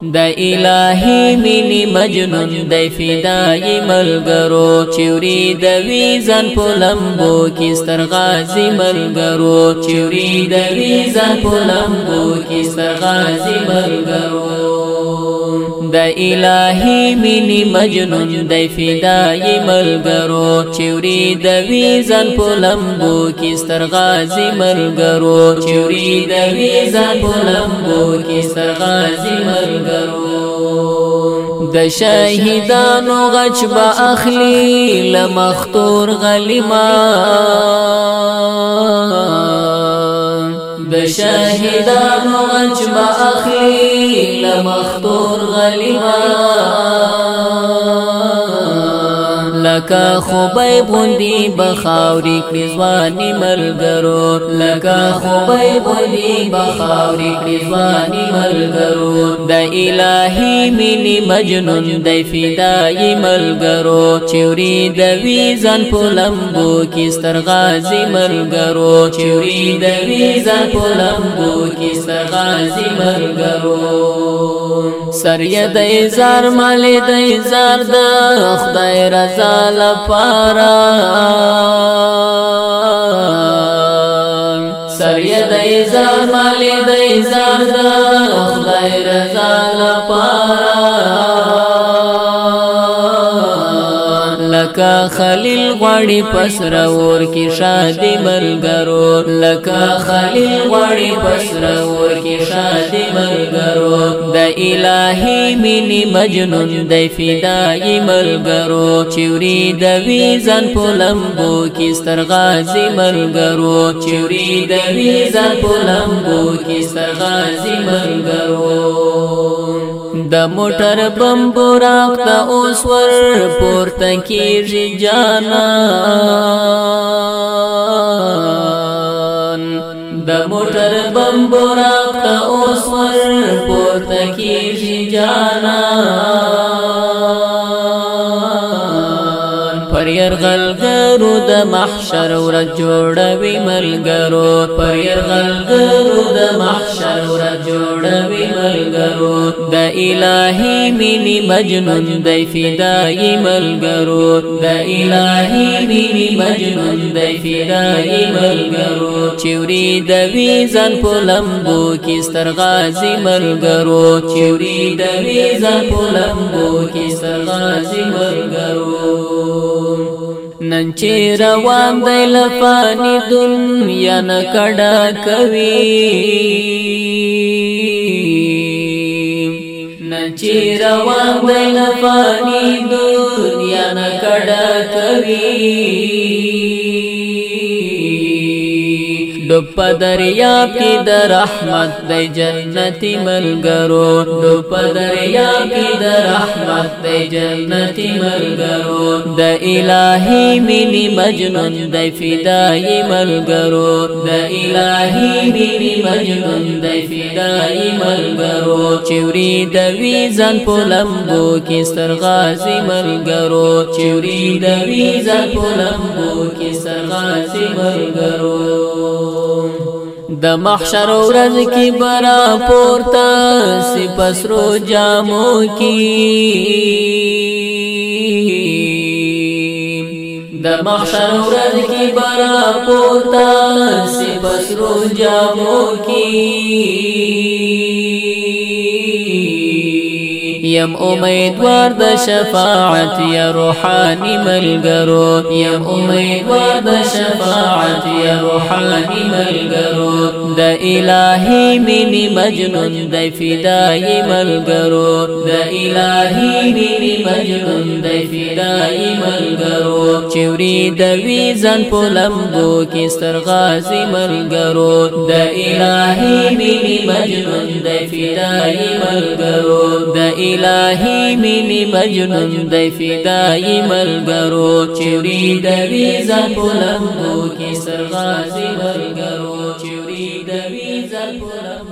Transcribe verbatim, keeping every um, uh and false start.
دا الہی مینی مجنون دی فدای ملګرو چوری د ویزن په لمبو کې ستر غازی ملګرو چوری د ویزن په لمبو کې ستر غازی ملګرو دا الہی مینی مجنون دی فدای ملګرو چوری د ویزن په لمبو کې ستر غازی ملګرو چوری د ویزن په لمبو کې ستر غازی ملګرو د شهیدانو غچ با اخلی لمختور غلیمان د شهیدانو غچ با اخلی لمختور غلیمان لکا خوبای بوندی بخاوری کړي ځواني ملګرو لکا خوبای بوندی بخاوری کړي ځواني ملګرو د الہی مینی مجنون دی فدای ملګرو چوری د ویزن په لمبو کې ستر غازی ملګرو چوری د ویزن په لمبو کې ستر غازی ملګرو سر ید ایزار مال د ایزار د خدای رضا لپاره سر ید ایزار مال د ایزار د خدای رضا لپاره لکا خلیل غواړي پسر ور کی شادي ملګرو لکا خلیل غواړي پسر ور کی شادي ملګرو د الہی مینی مجنون دی فدای ملګرو چوری د ویزن په لمبو کې ستر غازی ملګرو چوری د ویزن په لمبو کې ستر غازی ملګرو د موټر بمبو راخته اوس ور پورته کیږي جانان د موټر بمبو راخته اوس ور پورته کیږي جانان پر يرغلګرو د محشر ور جوړوي ملګرو پر يرغلګرو د محشر ور جوړوي ملګرو د الہی مینی مجنون دی فدای ملګرو د الہی مینی مجنون دی فدای ملګرو چوری د ویزن په لمبو کې ستر غازی ملګرو چوری د ویزن په لمبو کې ستر غازی ملګرو نن چې روان دی لفانی دنیا نه کډه کوي نن چې روان دی لفانی دنیا نه کډه کوي ډوب دریاب کې د رحمت دی جنتی ملګرو ډوب دریاب کې د رحمت دی جنتی ملګرو د الہی مینی مجنون دی فدای ملګرو د الہی مینی مجنون دی فدای ملګرو چوری د ویزن په لمبو کې ستر غازی ملګرو چوری د ویزن په لمبو کې ستر غازی ملګرو د محشر ورځ کې برا پورته سی پسرو جامو کې د محشر ورځ کې برا پورته سی پسرو جامو کې یم امیدوار د شفاعت یا روحانی ملګرو یم امیدوار د شفاعت یا روحانی ملګرو د الہی مینی مجنون دی فدای ملګرو د الہی مینی مجنون دی فدای ملګرو چوری د ویزن په لمبو کې ستر غازی ملګرو د الہی مینی مجنون دی فدای ملګرو د الہی مینی مجنون دی فدای ملګرو چوری د ویزن په لمبو کې ستر غازی ملګرو چوری د ویزن په لمبو